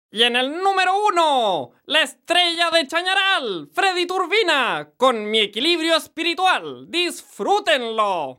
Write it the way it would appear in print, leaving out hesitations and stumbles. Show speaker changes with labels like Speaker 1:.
Speaker 1: Y en el número 1, la estrella de Chañaral, Freddy Turbina, con Mi equilibrio espiritual. ¡Disfrútenlo!